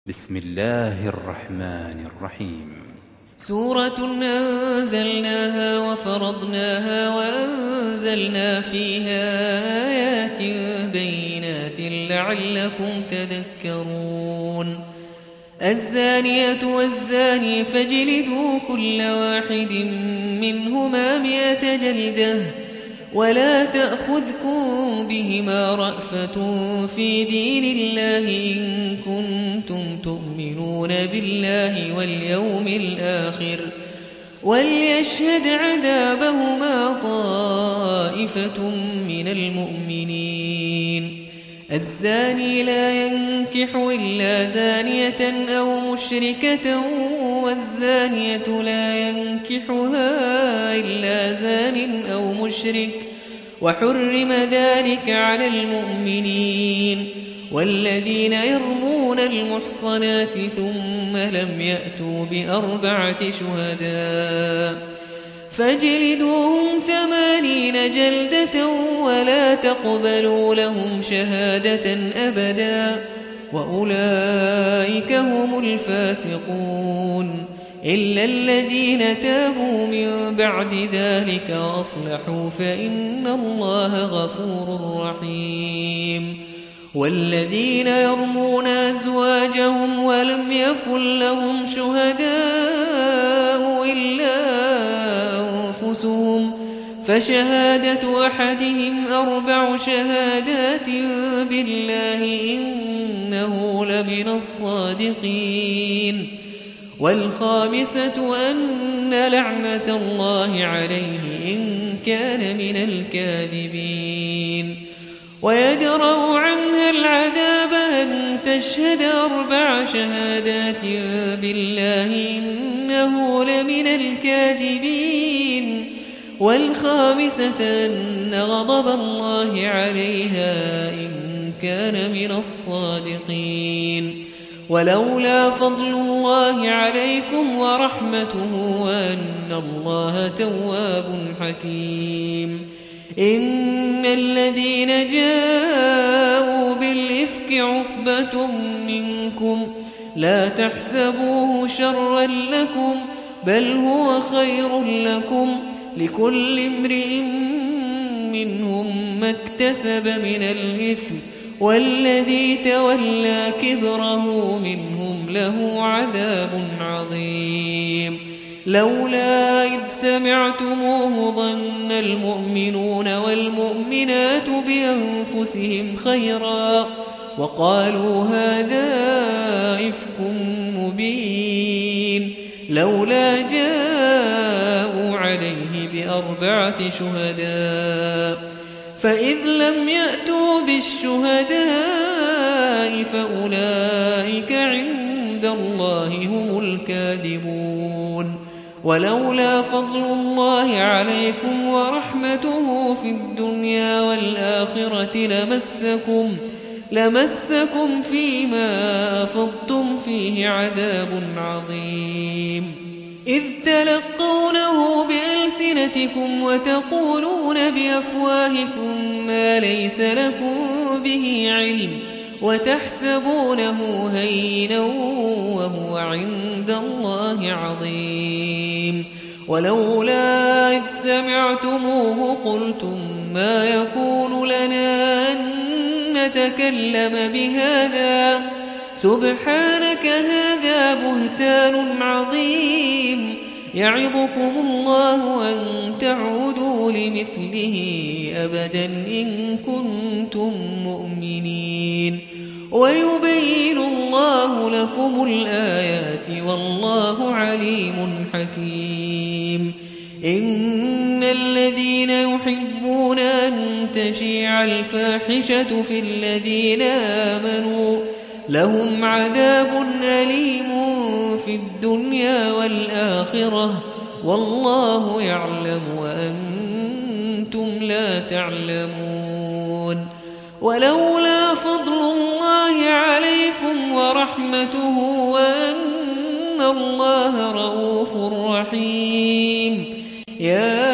بسم الله الرحمن الرحيم سورة أنزلناها وفرضناها وأنزلنا فيها آيات بينات لعلكم تذكرون. الزانية والزاني فاجلدوا كل واحد منهما 100 جلدة ولا تأخذكم بهما رأفة في دين الله إن كنتم تؤمنون بالله واليوم الآخر وليشهد عذابهما طائفة من المؤمنين. الزاني لا ينكح إلا زانية أو مشركة والزانية لا ينكحها إلا زان أو مشرك وحرم ذلك على المؤمنين. والذين يرمون المحصنات ثم لم يأتوا ب4 شهداء فاجلدوهم 80 جلدة ولا تقبلوا لهم شهادة أبدا وأولئك هم الفاسقون إلا الذين تابوا من بعد ذلك وأصلحوا فإن الله غفور رحيم. والذين يرمون أزواجهم ولم يكن لهم شهداء إلا أنفسهم فشهادة أحدهم 4 شهادات بالله إنه لمن الصادقين. والخامسة أن لعنة الله عليه إن كان من الكاذبين. ويدرأ عنها العذاب أن تشهد 4 شهادات بالله إنه لمن الكاذبين. والخامسة أن غضب الله عليها إن كان من الصادقين. ولولا فضل الله عليكم ورحمته وأن الله تواب حكيم. إن الذين جاءوا بالإفك عصبة منكم لا تحسبوه شرا لكم بل هو خير لكم لكل امرئ منهم ما اكتسب من الإثم والذي تولى كبره منهم له عذاب عظيم. لولا إذ سمعتموه ظن المؤمنون والمؤمنات بأنفسهم خيرا وقالوا هذا إفك مبين. لولا جاءوا عليه ب4 شهداء فإذ لم يأتوا بالشهداء فأولئك عند الله هم الكاذبون. ولولا فضل الله عليكم ورحمته في الدنيا والآخرة لمسكم فيما أفضتم فيه عذاب عظيم. إذ تلقونه بألسنتكم وتقولون بأفواهكم ما ليس لكم به علم وتحسبونه هينا وهو عند الله عظيم. ولولا إذ سمعتموه قلتم ما يكون لنا أن نتكلم بهذا سبحانك هذا بهتان عظيم. يعظكم الله أن تعودوا لمثله أبدا إن كنتم مؤمنين. ويبين الله لكم الآيات والله عليم حكيم. إن الذين يحبون أن تشيع الفاحشة في الذين آمنوا لهم عذاب أليم في الدنيا والآخرة والله يعلم وأنتم لا تعلمون. ولولا فضل الله عليكم ورحمته وأن الله رؤوف رحيم. يا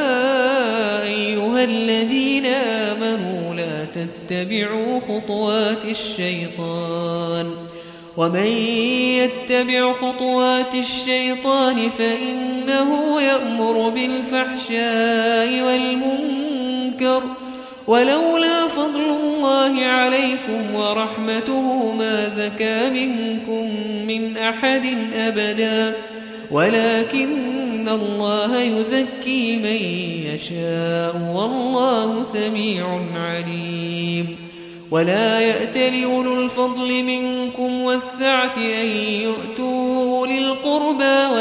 أيها الذين آمنوا لا تتبعوا خطوات الشيطان ومن يتبع خطوات الشيطان فإنه يأمر بالفحشاء والمنكر ولولا فضل الله عليكم ورحمته ما زكى منكم من أحد أبدا ولكن الله يزكي من يشاء والله سميع عليم ولا يأتل أولو الفضل منكم والسعة أن يؤتوا أولي القربى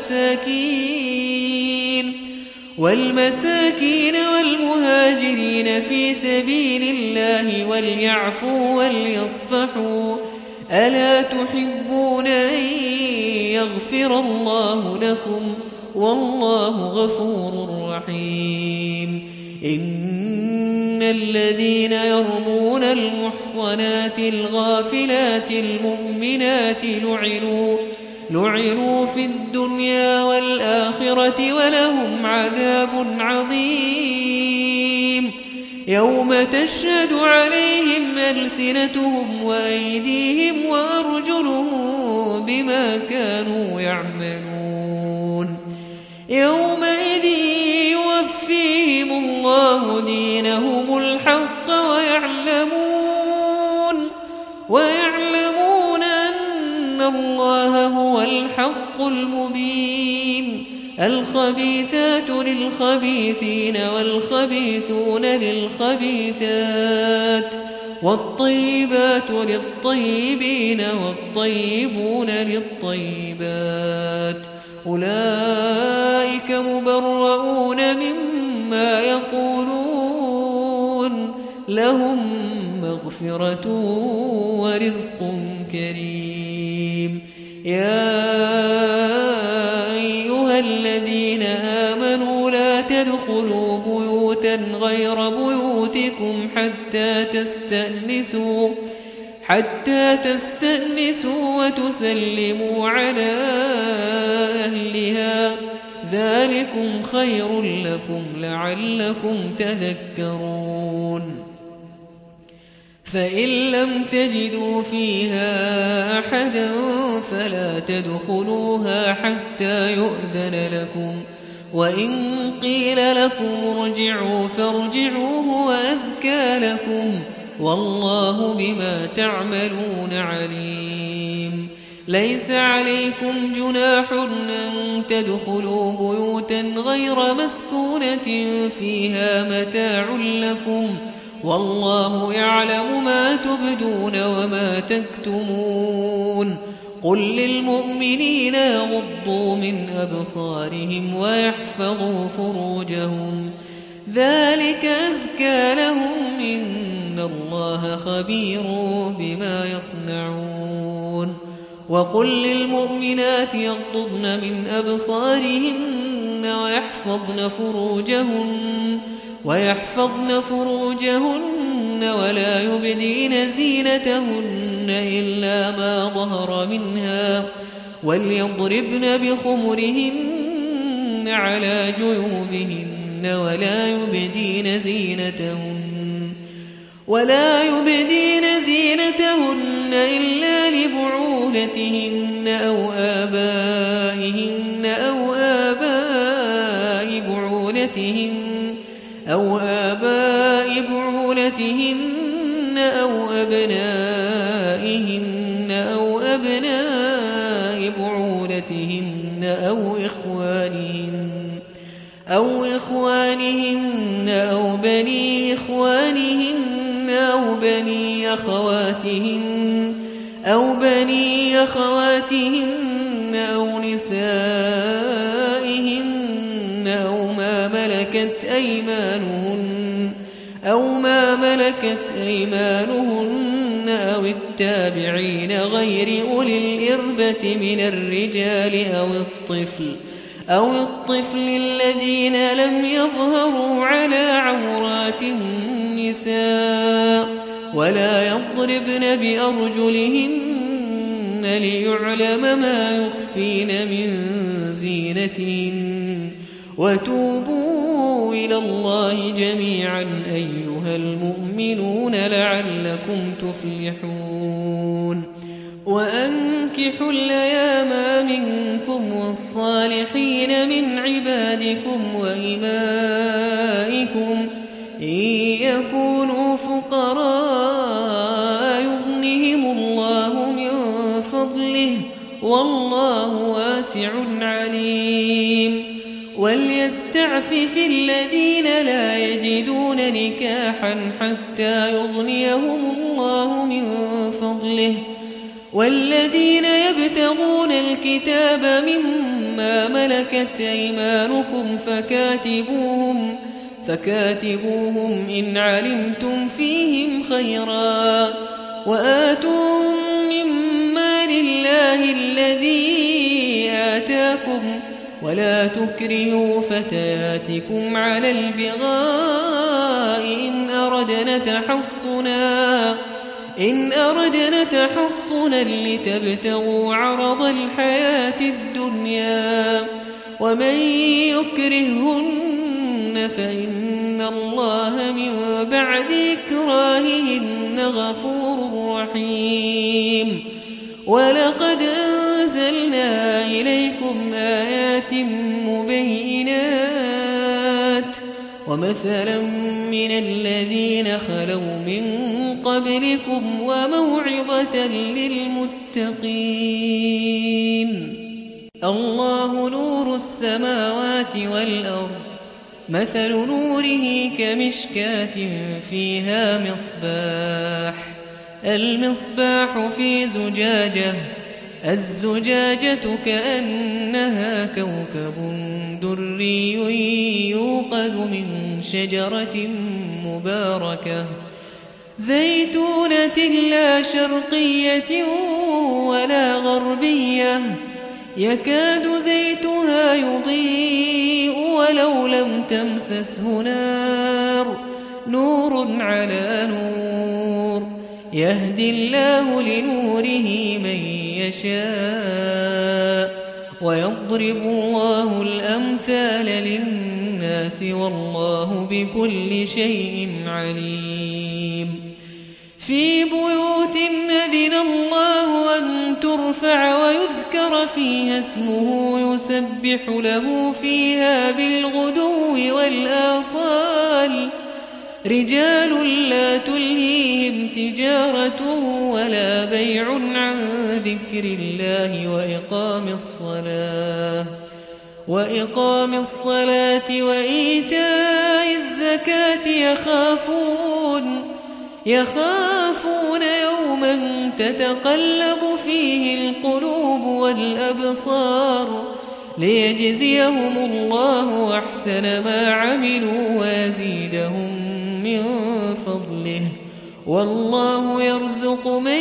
والمساكين والمهاجرين في سبيل الله وليعفوا وليصفحوا ألا تحبون أن يغفر الله لكم والله غفور رحيم إن الذين يرمون المحصنات الغافلات المؤمنات لعنوا في الدنيا والآخرة ولهم عذاب عظيم يوم تشهد عليهم ألسنتهم وأيديهم وأرجلهم بما كانوا يعملون يومئذ يوفيهم الله دينهم الحق ويعلمون أن الله هو الحق المبين الخبيثات للخبيثين والخبيثون للخبيثات والطيبات للطيبين والطيبون للطيبات أولئك مبرؤون مما يقولون لهم مغفرة ورزق كريم يا أيها الذين آمنوا لا تدخلوا بيوتا غير بيوتكم حتى تستأنسوا وتسلموا على أهلها ذلكم خير لكم لعلكم تذكرون فإن لم تجدوا فيها أحدا فلا تدخلوها حتى يؤذن لكم وإن قيل لكم ارجعوا فارجعوا هو أزكى لكم والله بما تعملون عليم ليس عليكم جناح أن تدخلوا بيوتا غير مسكونة فيها متاع لكم والله يعلم ما تبدون وما تكتمون قل للمؤمنين يغضوا من أبصارهم ويحفظوا فروجهم ذلك أزكى لهم إن الله خبير بما يصنعون وقل للمؤمنات يغضضن من أبصارهن ويحفظن فروجهن ولا يبدين زينتهن إلا ما ظهر منها وليضربن بخمرهن على جيوبهن ولا يبدين زينتهن إلا لبعولتهن أو آبائهن أو آباء بعولتهن أو أبنائهن أو أبناء بعولتهن أو إخوانهن أو بني إخوانهن أو بني أخواتهن أو نسائهن أو ما ملكت أيمانهن أو التابعين غير أولي الإربة من الرجال أو الطفل الذين لم يظهروا على عورات النساء ولا يضربن بأرجلهن ليعلم ما يخفين من زينتهن وتوبوا إلى الله جميعا أيها المؤمنون لعلكم تفلحون وأنكحوا الأيام منكم والصالحين من عبادكم وإمائكم إن يكونوا فقراء يغنهم الله من فضله والله واسع عليم وليستعفف الذين لا يجدون نكاحا حتى يغنيهم الله من فضله والذين يبتغون الكتاب مما ملكت أيمانكم فكاتبوهم إن علمتم فيهم خيرا وآتوهم مما لله الذي آتاكم ولا تكرهوا فتياتكم على البغاء إن أردنا تحصنا لتبتغوا عرض الحياة الدنيا ومن يكرهن فإن الله من بعد إكراههن غفور رحيم ولقد أنزلنا إليكم آيات مبينات ومثلا من الذين خلوا من قبلكم وموعظة للمتقين الله نور السماوات والأرض مثل نوره كمشكاة فيها المصباح في زجاجة الزجاجة كأنها كوكب دري يوقد من شجرة مباركة زيتونة لا شرقية ولا غربية يكاد زيتها يضيء ولو لم تمسسه نور على نور يهدي الله لنوره من يشاء ويضرب الله الأمثال للناس والله بكل شيء عليم في بيوت أذن الله أن ترفع ويذكر فيها اسمه يسبح له فيها بالغدو والآصال رجال لا تلهيهم تجارة ولا بيع عن ذكر الله وإقام الصلاة وإيتاء الزكاة يخافون يوما تتقلب فيه القلوب والأبصار ليجزيهم الله أحسن ما عملوا ويزيدهم من فضله والله يرزق من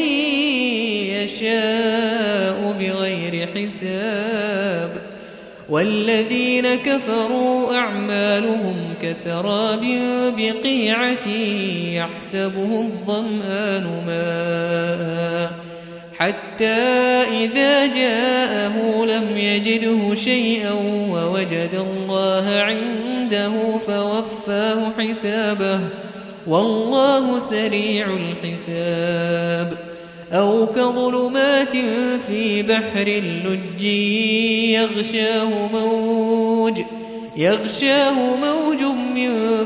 يشاء بغير حساب والذين كفروا أعمالهم كسراب بقيعة يحسبه الظمآن ماء حتى إذا جاءه لم يجده شيئا ووجد الله عنده فوفاه حسابه والله سريع الحساب أو كظلمات في بحر اللج يغشاه موج من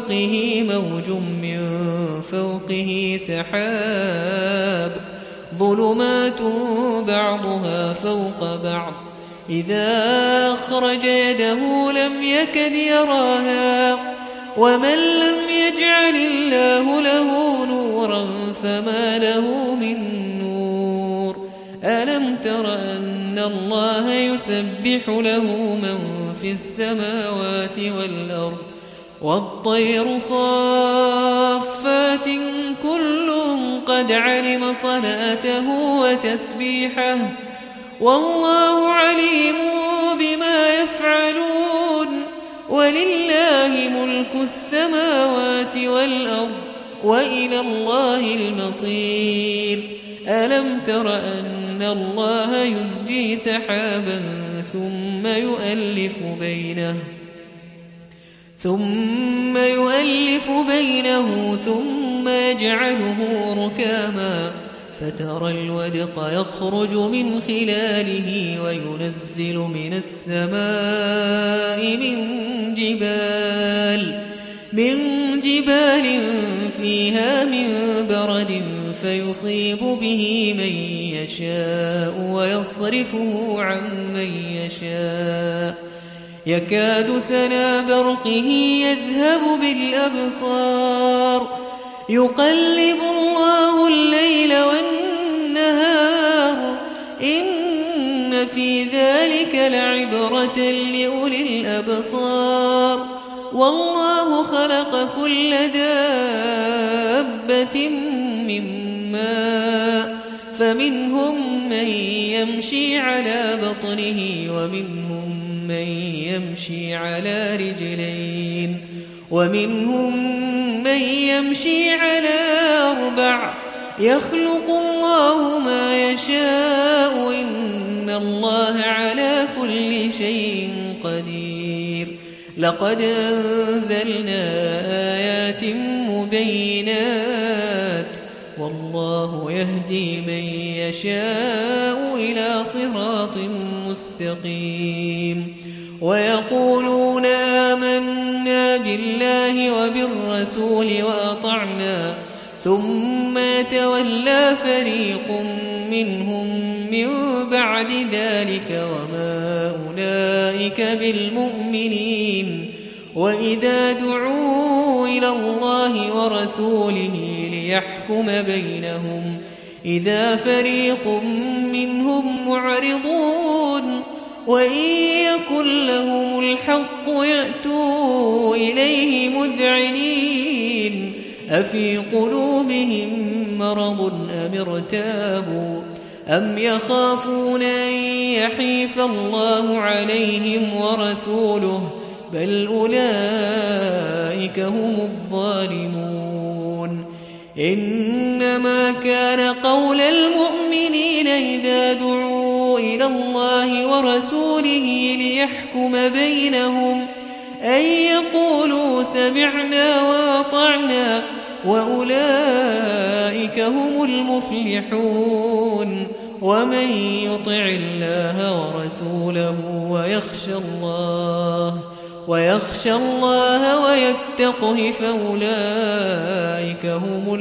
فوقه سحاب ظلمات بعضها فوق بعض إذا أخرج يده لم يكد يراها ومن لم يجعل الله له نورا فما له من نور ألم تر أن الله يسبح له من في السماوات والأرض والطير صافات كل قد علم صلاته وتسبيحه والله عليم بما يفعلون ولله ملك السماوات والأرض وإلى الله المصير ألم تر أن الله يزجي سحابا ثم يؤلف بينه ثم يجعله ركاما فترى الودق يخرج من خلاله وينزل من السماء من جبال فيها من برد فيصيب به من يشاء ويصرفه عن من يشاء يكاد سنا برقه يذهب بالأبصار يقلب الله الليل والنهار إن في ذلك لعبرة لأولي الأبصار والله خلق كل دابة من ماء فمنهم من يمشي على بطنه ومنهم من يمشي على رجلين ومنهم من يمشي على 4 يخلق الله ما يشاء إن الله على كل شيء قدير لقد أنزلنا آيات مبينات والله يهدي من يشاء إلى صراط مستقيم ويقولون آمنا بالله وبالرسول وأطعنا ثم يتولى فريق منهم من بعد ذلك وما أولئك بالمؤمنين وإذا دعوا إلى الله ورسوله ليحكم بينهم إذا فريق منهم معرضون وإن يكن لهم الحق يأتوا إليه مذعنين أفي قلوبهم مرض أم ارتابوا أم يخافون أن يحيف الله عليهم ورسوله بل أولئك هم الظالمون إنما كان قول المؤمنين إذا دعوا إلى الله ورسوله ليحكم بينهم أن يقولوا سمعنا وأطعنا وأولئك هم المفلحون ومن يطع الله ورسوله ويخشى الله ويتقه فأولئك هم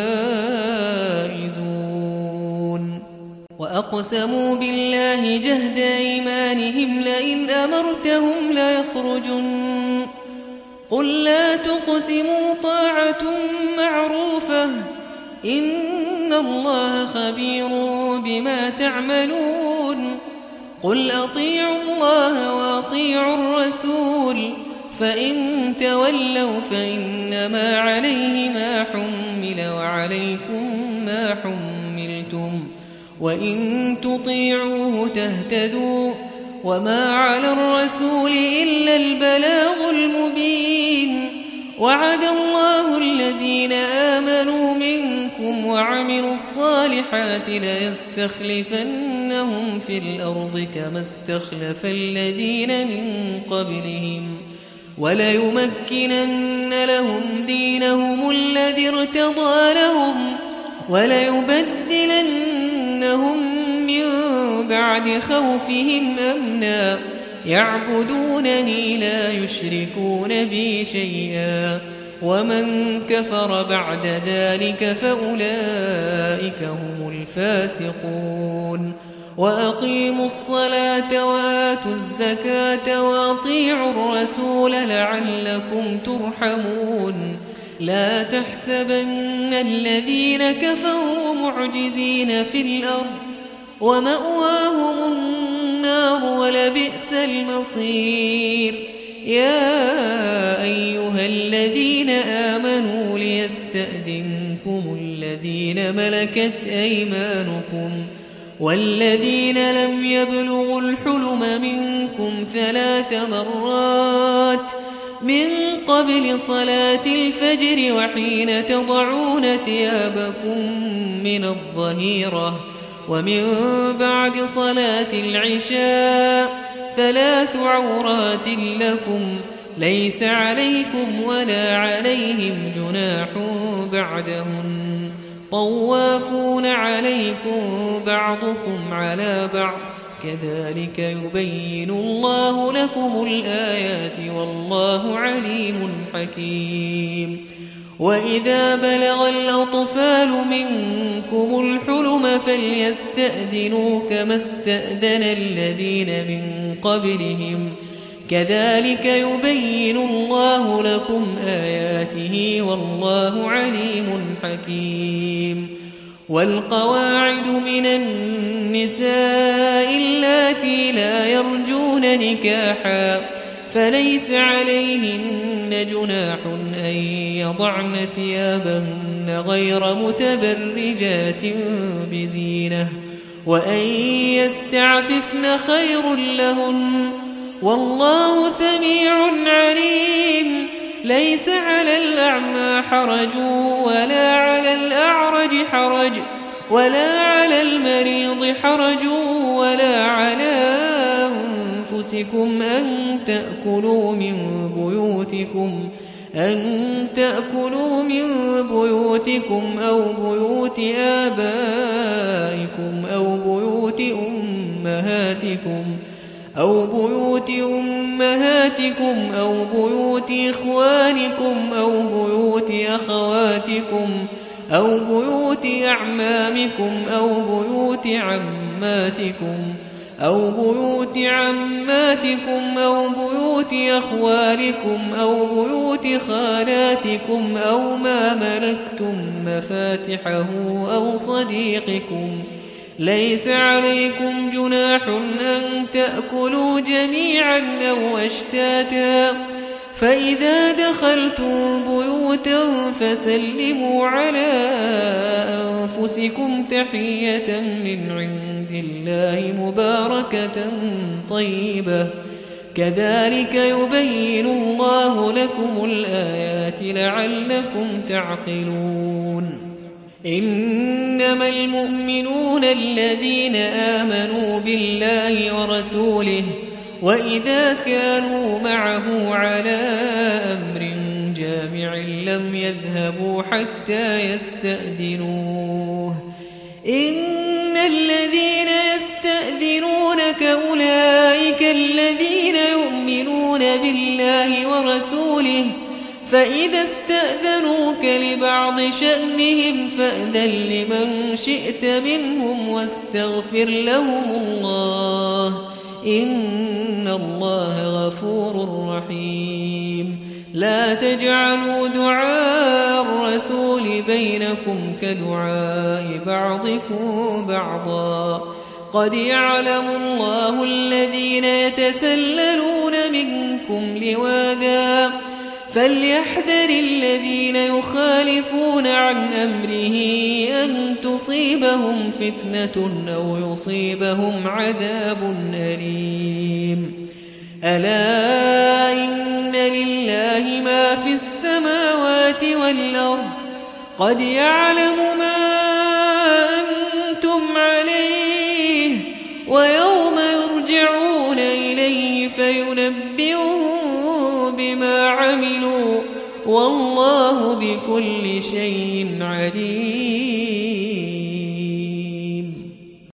الفائزون وأقسموا بالله جهد أيمانهم لئن أمرتهم ليخرجن قل لا تقسموا طاعة معروفة إن الله خبير بما تعملون قل أطيعوا الله وأطيعوا الرسول فإن تولوا فإنما عليه ما حمل وعليكم ما حملتم وإن تطيعوه تهتدوا وما على الرسول إلا البلاغ المبين وعد الله الذين آمنوا منكم وعملوا الصالحات ليستخلفنهم في الأرض كما استخلف الذين من قبلهم وليمكنن لهم دينهم الذي ارتضى لهم وليبدلنهم من بعد خوفهم أمنا يعبدونني لا يشركون بي شيئا ومن كفر بعد ذلك فأولئك هم الفاسقون وأقيموا الصلاة وآتوا الزكاة وأطيعوا الرسول لعلكم ترحمون لا تحسبن الذين كفروا معجزين في الأرض ومأواهم النار ولبئس المصير يا أيها الذين آمنوا ليستأذنكم الذين ملكت أيمانكم والذين لم يبلغوا الحلم منكم 3 مرات من قبل صلاة الفجر وحين تضعون ثيابكم من الظهيرة ومن بعد صلاة العشاء 3 عورات لكم ليس عليكم ولا عليهم جناح بعدهن طوافون عليكم بعضكم على بعض كذلك يبين الله لكم الآيات والله عليم حكيم وإذا بلغ الأطفال منكم الحلم فليستأذنوا كما استأذن الذين من قبلهم كذلك يبين الله لكم آياته والله عليم حكيم والقواعد من النساء اللاتي لا يرجون نكاحا فليس عليهن جناح أن يضعن ثيابهن غير متبرجات بزينة وأن يستعففن خير لهن والله سميع عليم ليس على الأعمى حرج ولا على الأعرج حرج ولا على المريض حرج ولا على أنفسكم أن تأكلوا من بيوتكم أو بيوت آبائكم أو بيوت أمهاتكم أو بيوت إخوانكم أو بيوت أخواتكم أو بيوت أعمامكم أو بيوت عماتكم أو بيوت أخوالكم أو بيوت خالاتكم أو ما ملكتم مفاتحه أو صديقكم ليس عليكم جناح أن تأكلوا جميعا أو أشتاتا فإذا دخلتم بيوتا فسلموا على أنفسكم تحية من عند الله مباركة طيبة كذلك يبين الله لكم الآيات لعلكم تعقلون إنما المؤمنون الذين آمنوا بالله ورسوله وإذا كانوا معه على أمر جامع لم يذهبوا حتى يستأذنوه إن الذين يستأذنونك أولئك الذين يؤمنون بالله ورسوله فإذا استأذنوك لبعض شأنهم فأذن لمن شئت منهم واستغفر لهم الله إن الله غفور رحيم لا تجعلوا دعاء الرسول بينكم كدعاء بعضكم بعضا قد يعلم الله الذين يتسللون منكم لواذا فليحذر الذين يخالفون عن أمره أن تصيبهم فتنة أو يصيبهم عذاب أليم ألا إن لله ما في السماوات والأرض قد يعلم ما أنتم عليه ويوم يرجعون إليه فينبئهم بما عملوا والله بكل شيء عليم